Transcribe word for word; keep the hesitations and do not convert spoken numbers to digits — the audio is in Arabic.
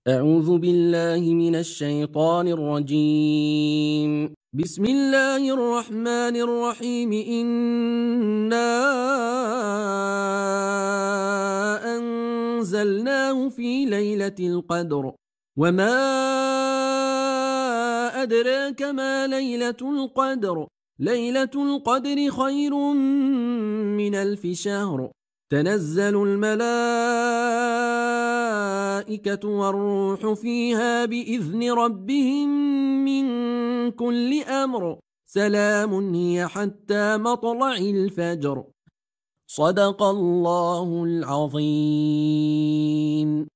أعوذ بالله من الشيطان الرجيم. بسم الله الرحمن الرحيم. إنا أنزلناه في ليلة القدر وما أدراك ما ليلة القدر. ليلة القدر خير من ألف شهر. تنزل الملائكة والروح فيها بإذن ربهم من كل أمر. سلام هي حتى مطلع الفجر. صدق الله العظيم.